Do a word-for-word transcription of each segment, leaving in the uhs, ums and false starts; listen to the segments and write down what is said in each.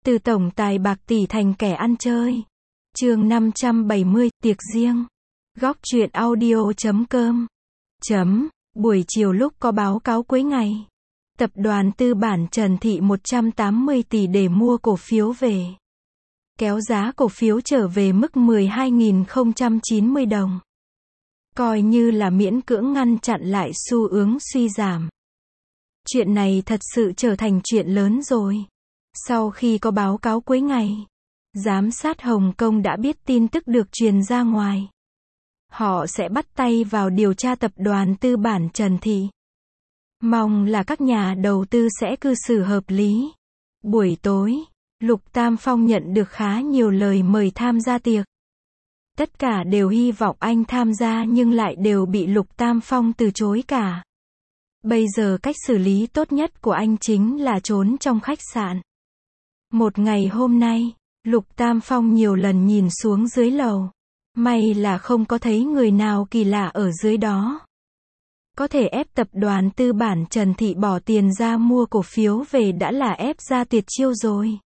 Từ tổng tài bạc tỷ thành kẻ ăn chơi. Chương năm trăm bảy mươi, tiệc riêng. Góc truyện audio chấm com. Chấm, buổi chiều lúc có báo cáo cuối ngày. Tập đoàn tư bản Trần Thị một trăm tám mươi tỷ để mua cổ phiếu về. Kéo giá cổ phiếu trở về mức mười hai nghìn không trăm chín mươi đồng. Coi như là miễn cưỡng ngăn chặn lại xu hướng suy giảm. Chuyện này thật sự trở thành chuyện lớn rồi. Sau khi có báo cáo cuối ngày, giám sát Hồng Kông đã biết tin tức được truyền ra ngoài. Họ sẽ bắt tay vào điều tra tập đoàn tư bản Trần Thị. Mong là các nhà đầu tư sẽ cư xử hợp lý. Buổi tối, Lục Tam Phong nhận được khá nhiều lời mời tham gia tiệc. Tất cả đều hy vọng anh tham gia nhưng lại đều bị Lục Tam Phong từ chối cả. Bây giờ cách xử lý tốt nhất của anh chính là trốn trong khách sạn. Một ngày hôm nay, Lục Tam Phong nhiều lần nhìn xuống dưới lầu. May là không có thấy người nào kỳ lạ ở dưới đó. Có thể ép tập đoàn tư bản Trần Thị bỏ tiền ra mua cổ phiếu về đã là ép ra tuyệt chiêu rồi.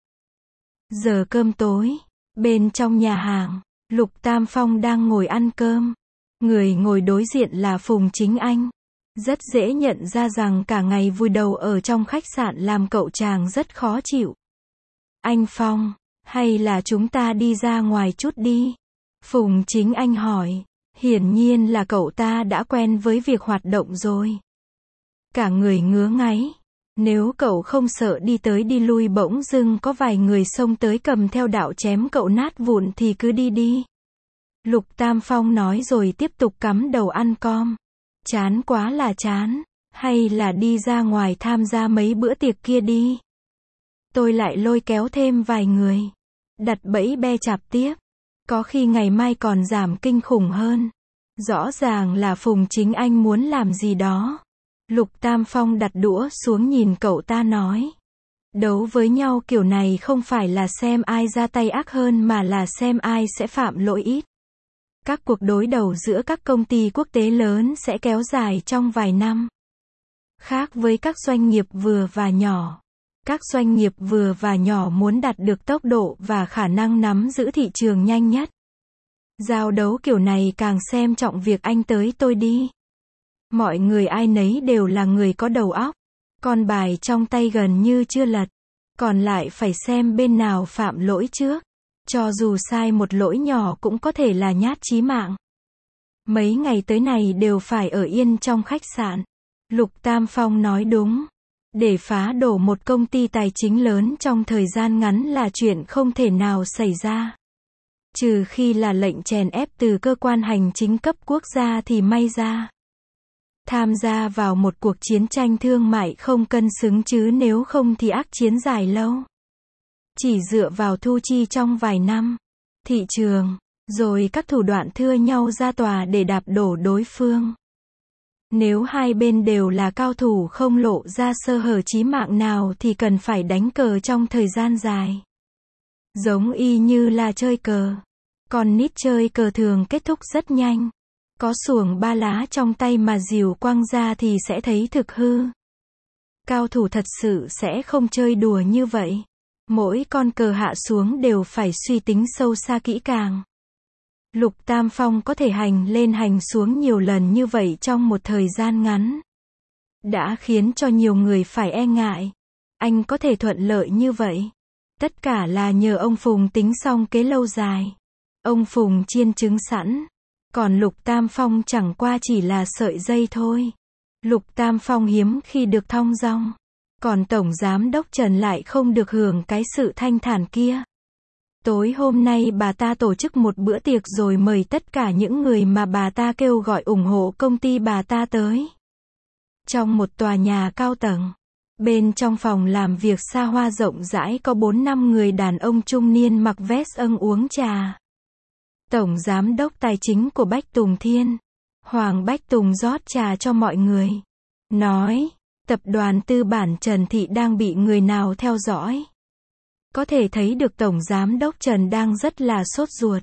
Giờ cơm tối, bên trong nhà hàng, Lục Tam Phong đang ngồi ăn cơm. Người ngồi đối diện là Phùng Chính Anh. Rất dễ nhận ra rằng cả ngày vùi đầu ở trong khách sạn làm cậu chàng rất khó chịu. Anh Phong, hay là chúng ta đi ra ngoài chút đi? Phùng Chính Anh hỏi. Hiển nhiên là cậu ta đã quen với việc hoạt động rồi. Cả người ngứa ngáy. Nếu cậu không sợ đi tới đi lui bỗng dưng có vài người xông tới cầm theo đạo chém cậu nát vụn thì cứ đi đi. Lục Tam Phong nói rồi tiếp tục cắm đầu ăn com. Chán quá là chán. Hay là đi ra ngoài tham gia mấy bữa tiệc kia đi. Tôi lại lôi kéo thêm vài người. Đặt bẫy be chạp tiếp. Có khi ngày mai còn giảm kinh khủng hơn. Rõ ràng là Phùng Chính Anh muốn làm gì đó. Lục Tam Phong đặt đũa xuống nhìn cậu ta nói. Đấu với nhau kiểu này không phải là xem ai ra tay ác hơn mà là xem ai sẽ phạm lỗi ít. Các cuộc đối đầu giữa các công ty quốc tế lớn sẽ kéo dài trong vài năm. Khác với các doanh nghiệp vừa và nhỏ. Các doanh nghiệp vừa và nhỏ muốn đạt được tốc độ và khả năng nắm giữ thị trường nhanh nhất. Giao đấu kiểu này càng xem trọng việc anh tới tôi đi. Mọi người ai nấy đều là người có đầu óc. Con bài trong tay gần như chưa lật. Còn lại phải xem bên nào phạm lỗi trước. Cho dù sai một lỗi nhỏ cũng có thể là nhát chí mạng. Mấy ngày tới này đều phải ở yên trong khách sạn. Lục Tam Phong nói đúng. Để phá đổ một công ty tài chính lớn trong thời gian ngắn là chuyện không thể nào xảy ra. Trừ khi là lệnh chèn ép từ cơ quan hành chính cấp quốc gia thì may ra. Tham gia vào một cuộc chiến tranh thương mại không cân xứng chứ nếu không thì ác chiến dài lâu. Chỉ dựa vào thu chi trong vài năm, thị trường, rồi các thủ đoạn thưa nhau ra tòa để đạp đổ đối phương. Nếu hai bên đều là cao thủ không lộ ra sơ hở chí mạng nào thì cần phải đánh cờ trong thời gian dài. Giống y như là chơi cờ. Con nít chơi cờ thường kết thúc rất nhanh. Có xuồng ba lá trong tay mà dìu quăng ra thì sẽ thấy thực hư. Cao thủ thật sự sẽ không chơi đùa như vậy. Mỗi con cờ hạ xuống đều phải suy tính sâu xa kỹ càng. Lục Tam Phong có thể hành lên hành xuống nhiều lần như vậy trong một thời gian ngắn. Đã khiến cho nhiều người phải e ngại. Anh có thể thuận lợi như vậy. Tất cả là nhờ ông Phùng tính xong kế lâu dài. Ông Phùng chiên trứng sẵn. Còn Lục Tam Phong chẳng qua chỉ là sợi dây thôi. Lục Tam Phong hiếm khi được thong dong. Còn Tổng Giám đốc Trần lại không được hưởng cái sự thanh thản kia. Tối hôm nay bà ta tổ chức một bữa tiệc rồi mời tất cả những người mà bà ta kêu gọi ủng hộ công ty bà ta tới. Trong một tòa nhà cao tầng. Bên trong phòng làm việc xa hoa rộng rãi có bốn năm người đàn ông trung niên mặc vest âng uống trà. Tổng Giám đốc Tài chính của Bách Tùng Thiên, Hoàng Bách Tùng rót trà cho mọi người. Nói, tập đoàn tư bản Trần Thị đang bị người nào theo dõi. Có thể thấy được Tổng Giám đốc Trần đang rất là sốt ruột.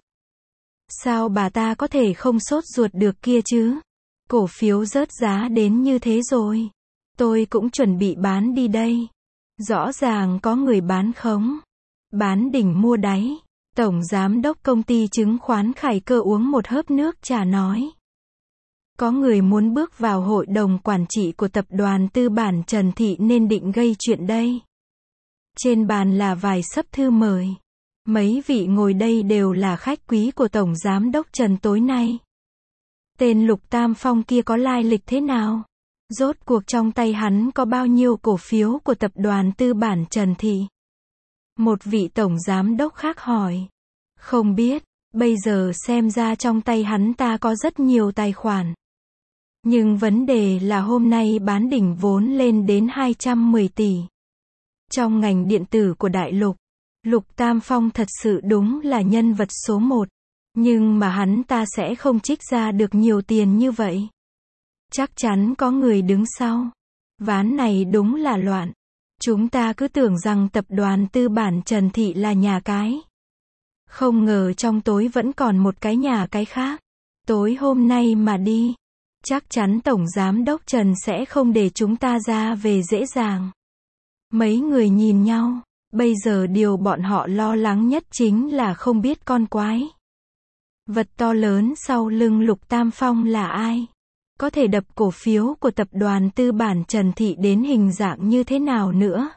Sao bà ta có thể không sốt ruột được kia chứ? Cổ phiếu rớt giá đến như thế rồi. Tôi cũng chuẩn bị bán đi đây. Rõ ràng có người bán khống. Bán đỉnh mua đáy. Tổng giám đốc công ty chứng khoán Khải Cơ uống một hớp nước trà nói. Có người muốn bước vào hội đồng quản trị của tập đoàn tư bản Trần Thị nên định gây chuyện đây. Trên bàn là vài xấp thư mời. Mấy vị ngồi đây đều là khách quý của Tổng Giám đốc Trần tối nay. Tên Lục Tam Phong kia có lai lịch thế nào? Rốt cuộc trong tay hắn có bao nhiêu cổ phiếu của tập đoàn tư bản Trần Thị? Một vị Tổng Giám đốc khác hỏi. Không biết, bây giờ xem ra trong tay hắn ta có rất nhiều tài khoản. Nhưng vấn đề là hôm nay bán đỉnh vốn lên đến hai trăm mười tỷ. Trong ngành điện tử của đại lục, Lục Tam Phong thật sự đúng là nhân vật số một. Nhưng mà hắn ta sẽ không trích ra được nhiều tiền như vậy. Chắc chắn có người đứng sau. Ván này đúng là loạn. Chúng ta cứ tưởng rằng tập đoàn tư bản Trần Thị là nhà cái. Không ngờ trong tối vẫn còn một cái nhà cái khác. Tối hôm nay mà đi, chắc chắn Tổng Giám đốc Trần sẽ không để chúng ta ra về dễ dàng. Mấy người nhìn nhau, bây giờ điều bọn họ lo lắng nhất chính là không biết con quái vật to lớn sau lưng Lục Tam Phong là ai. Có thể đập cổ phiếu của tập đoàn tư bản Trần Thị đến hình dạng như thế nào nữa.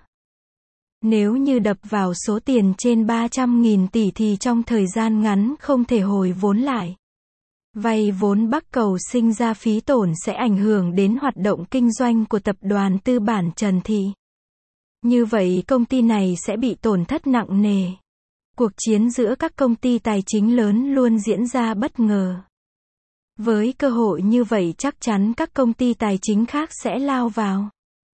Nếu như đập vào số tiền trên ba trăm nghìn tỷ thì trong thời gian ngắn không thể hồi vốn lại. Vay vốn Bắc Cầu sinh ra phí tổn sẽ ảnh hưởng đến hoạt động kinh doanh của tập đoàn tư bản Trần Thị. Như vậy công ty này sẽ bị tổn thất nặng nề. Cuộc chiến giữa các công ty tài chính lớn luôn diễn ra bất ngờ. Với cơ hội như vậy chắc chắn các công ty tài chính khác sẽ lao vào.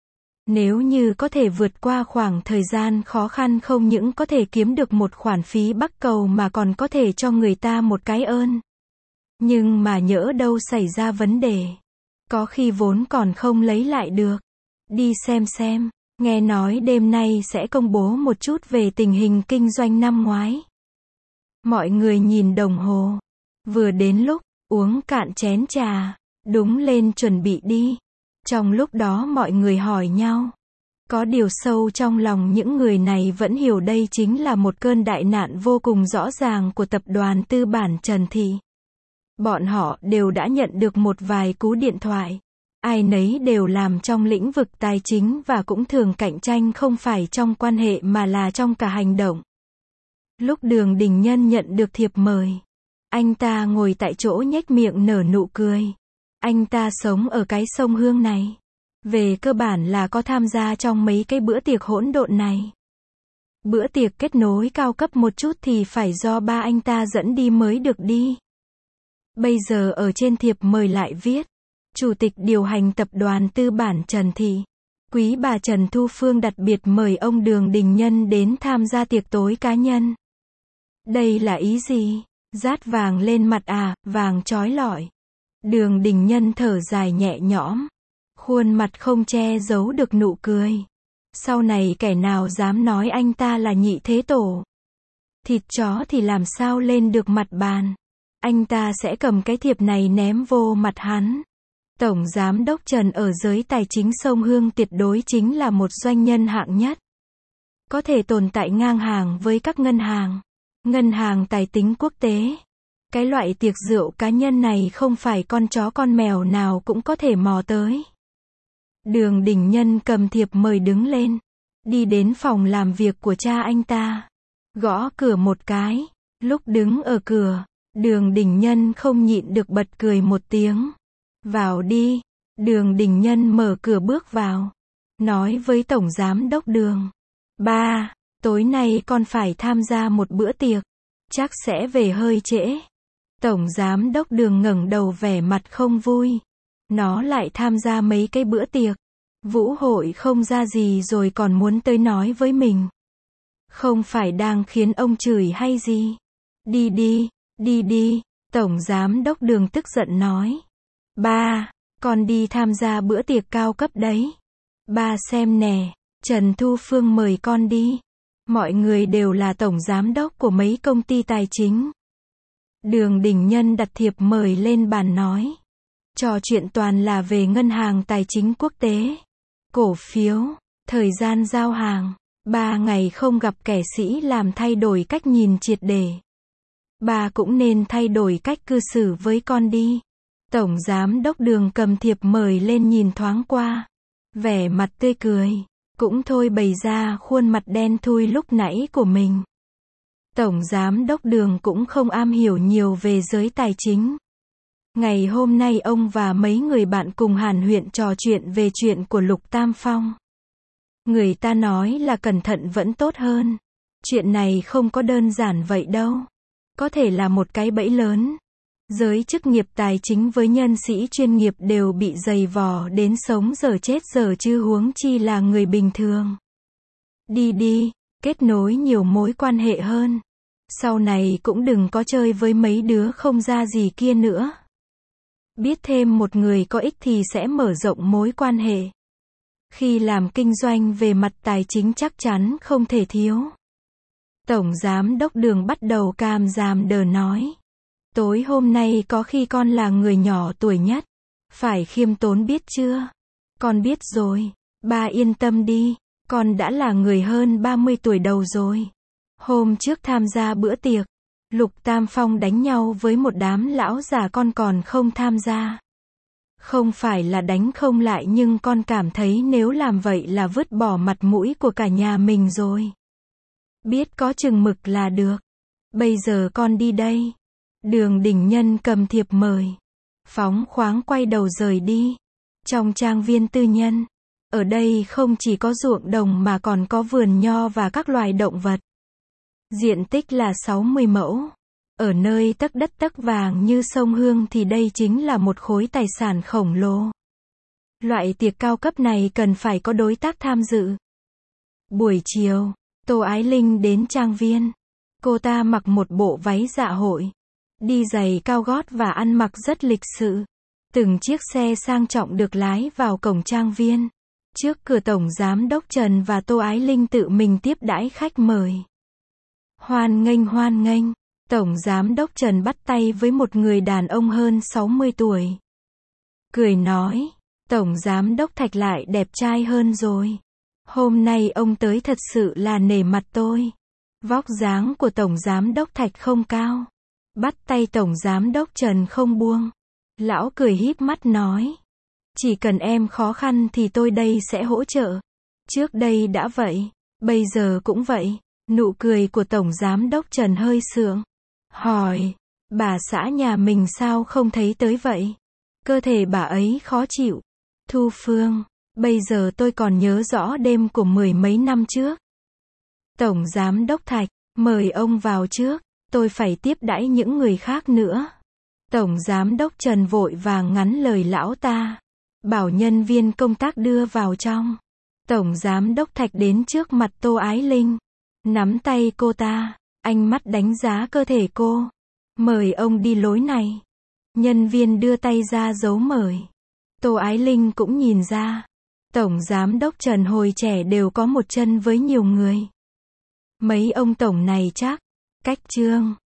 Nếu như có thể vượt qua khoảng thời gian khó khăn không những có thể kiếm được một khoản phí Bắc Cầu mà còn có thể cho người ta một cái ơn. Nhưng mà nhỡ đâu xảy ra vấn đề. Có khi vốn còn không lấy lại được. Đi xem xem. Nghe nói đêm nay sẽ công bố một chút về tình hình kinh doanh năm ngoái. Mọi người nhìn đồng hồ. Vừa đến lúc uống cạn chén trà, đúng lên chuẩn bị đi. Trong lúc đó mọi người hỏi nhau. Có điều sâu trong lòng những người này vẫn hiểu đây chính là một cơn đại nạn vô cùng rõ ràng của tập đoàn tư bản Trần Thị. Bọn họ đều đã nhận được một vài cú điện thoại. Ai nấy đều làm trong lĩnh vực tài chính và cũng thường cạnh tranh không phải trong quan hệ mà là trong cả hành động. Lúc Đường Đình Nhân nhận được thiệp mời, anh ta ngồi tại chỗ nhếch miệng nở nụ cười. Anh ta sống ở cái sông Hương này. Về cơ bản là có tham gia trong mấy cái bữa tiệc hỗn độn này. Bữa tiệc kết nối cao cấp một chút thì phải do ba anh ta dẫn đi mới được đi. Bây giờ ở trên thiệp mời lại viết. Chủ tịch điều hành tập đoàn tư bản Trần Thị. Quý bà Trần Thu Phương đặc biệt mời ông Đường Đình Nhân đến tham gia tiệc tối cá nhân. Đây là ý gì? Rát vàng lên mặt à, vàng chói lọi. Đường Đình Nhân thở dài nhẹ nhõm. Khuôn mặt không che giấu được nụ cười. Sau này kẻ nào dám nói anh ta là nhị thế tổ. Thịt chó thì làm sao lên được mặt bàn. Anh ta sẽ cầm cái thiệp này ném vô mặt hắn. Tổng Giám đốc Trần ở giới tài chính sông Hương tuyệt đối chính là một doanh nhân hạng nhất. Có thể tồn tại ngang hàng với các ngân hàng. Ngân hàng tài chính quốc tế. Cái loại tiệc rượu cá nhân này không phải con chó con mèo nào cũng có thể mò tới. Đường Đình Nhân cầm thiệp mời đứng lên. Đi đến phòng làm việc của cha anh ta. Gõ cửa một cái. Lúc đứng ở cửa, Đường Đình Nhân không nhịn được bật cười một tiếng. Vào đi. Đường Đình Nhân mở cửa bước vào. Nói với Tổng Giám đốc Đường. Ba, tối nay con phải tham gia một bữa tiệc. Chắc sẽ về hơi trễ. Tổng Giám đốc Đường ngẩng đầu vẻ mặt không vui. Nó lại tham gia mấy cái bữa tiệc. Vũ hội không ra gì rồi còn muốn tới nói với mình. Không phải đang khiến ông chửi hay gì. Đi đi, đi đi. Tổng Giám đốc Đường tức giận nói. Ba, con đi tham gia bữa tiệc cao cấp đấy. Ba xem nè, Trần Thu Phương mời con đi. Mọi người đều là tổng giám đốc của mấy công ty tài chính. Đường Đình Nhân đặt thiệp mời lên bàn nói. Trò chuyện toàn là về ngân hàng tài chính quốc tế. Cổ phiếu, thời gian giao hàng, Ba ngày không gặp kẻ sĩ làm thay đổi cách nhìn triệt để. Ba cũng nên thay đổi cách cư xử với con đi. Tổng giám đốc Đường cầm thiệp mời lên nhìn thoáng qua. Vẻ mặt tươi cười. Cũng thôi bày ra khuôn mặt đen thui lúc nãy của mình. Tổng giám đốc Đường cũng không am hiểu nhiều về giới tài chính. Ngày hôm nay ông và mấy người bạn cùng hàn huyên trò chuyện về chuyện của Lục Tam Phong. Người ta nói là cẩn thận vẫn tốt hơn. Chuyện này không có đơn giản vậy đâu. Có thể là một cái bẫy lớn. Giới chức nghiệp tài chính với nhân sĩ chuyên nghiệp đều bị dày vò đến sống giờ chết giờ chứ huống chi là người bình thường. Đi đi, kết nối nhiều mối quan hệ hơn. Sau này cũng đừng có chơi với mấy đứa không ra gì kia nữa. Biết thêm một người có ích thì sẽ mở rộng mối quan hệ. Khi làm kinh doanh về mặt tài chính chắc chắn không thể thiếu. Tổng giám đốc Đường bắt đầu càm ràm đờ nói. Tối hôm nay có khi con là người nhỏ tuổi nhất. Phải khiêm tốn biết chưa? Con biết rồi. Ba yên tâm đi. Con đã là người hơn ba mươi tuổi đầu rồi. Hôm trước tham gia bữa tiệc. Lục Tam Phong đánh nhau với một đám lão già con còn không tham gia. Không phải là đánh không lại nhưng con cảm thấy nếu làm vậy là vứt bỏ mặt mũi của cả nhà mình rồi. Biết có chừng mực là được. Bây giờ con đi đây. Đường Đình Nhân cầm thiệp mời. Phóng khoáng quay đầu rời đi. Trong trang viên tư nhân. Ở đây không chỉ có ruộng đồng mà còn có vườn nho và các loài động vật. Diện tích là sáu mươi mẫu. Ở nơi tấc đất tấc vàng như sông Hương thì đây chính là một khối tài sản khổng lồ. Loại tiệc cao cấp này cần phải có đối tác tham dự. Buổi chiều, Tô Ái Linh đến trang viên. Cô ta mặc một bộ váy dạ hội. Đi giày cao gót và ăn mặc rất lịch sự. Từng chiếc xe sang trọng được lái vào cổng trang viên. Trước cửa Tổng Giám đốc Trần và Tô Ái Linh tự mình tiếp đãi khách mời. Hoan nghênh hoan nghênh. Tổng Giám đốc Trần bắt tay với một người đàn ông hơn sáu mươi tuổi. Cười nói, Tổng Giám đốc Thạch lại đẹp trai hơn rồi. Hôm nay ông tới thật sự là nể mặt tôi. Vóc dáng của Tổng Giám đốc Thạch không cao. Bắt tay Tổng Giám đốc Trần không buông. Lão cười híp mắt nói. Chỉ cần em khó khăn thì tôi đây sẽ hỗ trợ. Trước đây đã vậy. Bây giờ cũng vậy. Nụ cười của Tổng Giám đốc Trần hơi sượng. Hỏi. Bà xã nhà mình sao không thấy tới vậy? Cơ thể bà ấy khó chịu. Thu Phương. Bây giờ tôi còn nhớ rõ đêm của mười mấy năm trước. Tổng Giám đốc Thạch. Mời ông vào trước. Tôi phải tiếp đãi những người khác nữa. Tổng Giám đốc Trần vội vàng ngắn lời lão ta. Bảo nhân viên công tác đưa vào trong. Tổng Giám đốc Thạch đến trước mặt Tô Ái Linh. Nắm tay cô ta. Ánh mắt đánh giá cơ thể cô. Mời ông đi lối này. Nhân viên đưa tay ra dấu mời. Tô Ái Linh cũng nhìn ra. Tổng Giám đốc Trần hồi trẻ đều có một chân với nhiều người. Mấy ông tổng này chắc. Cách trương.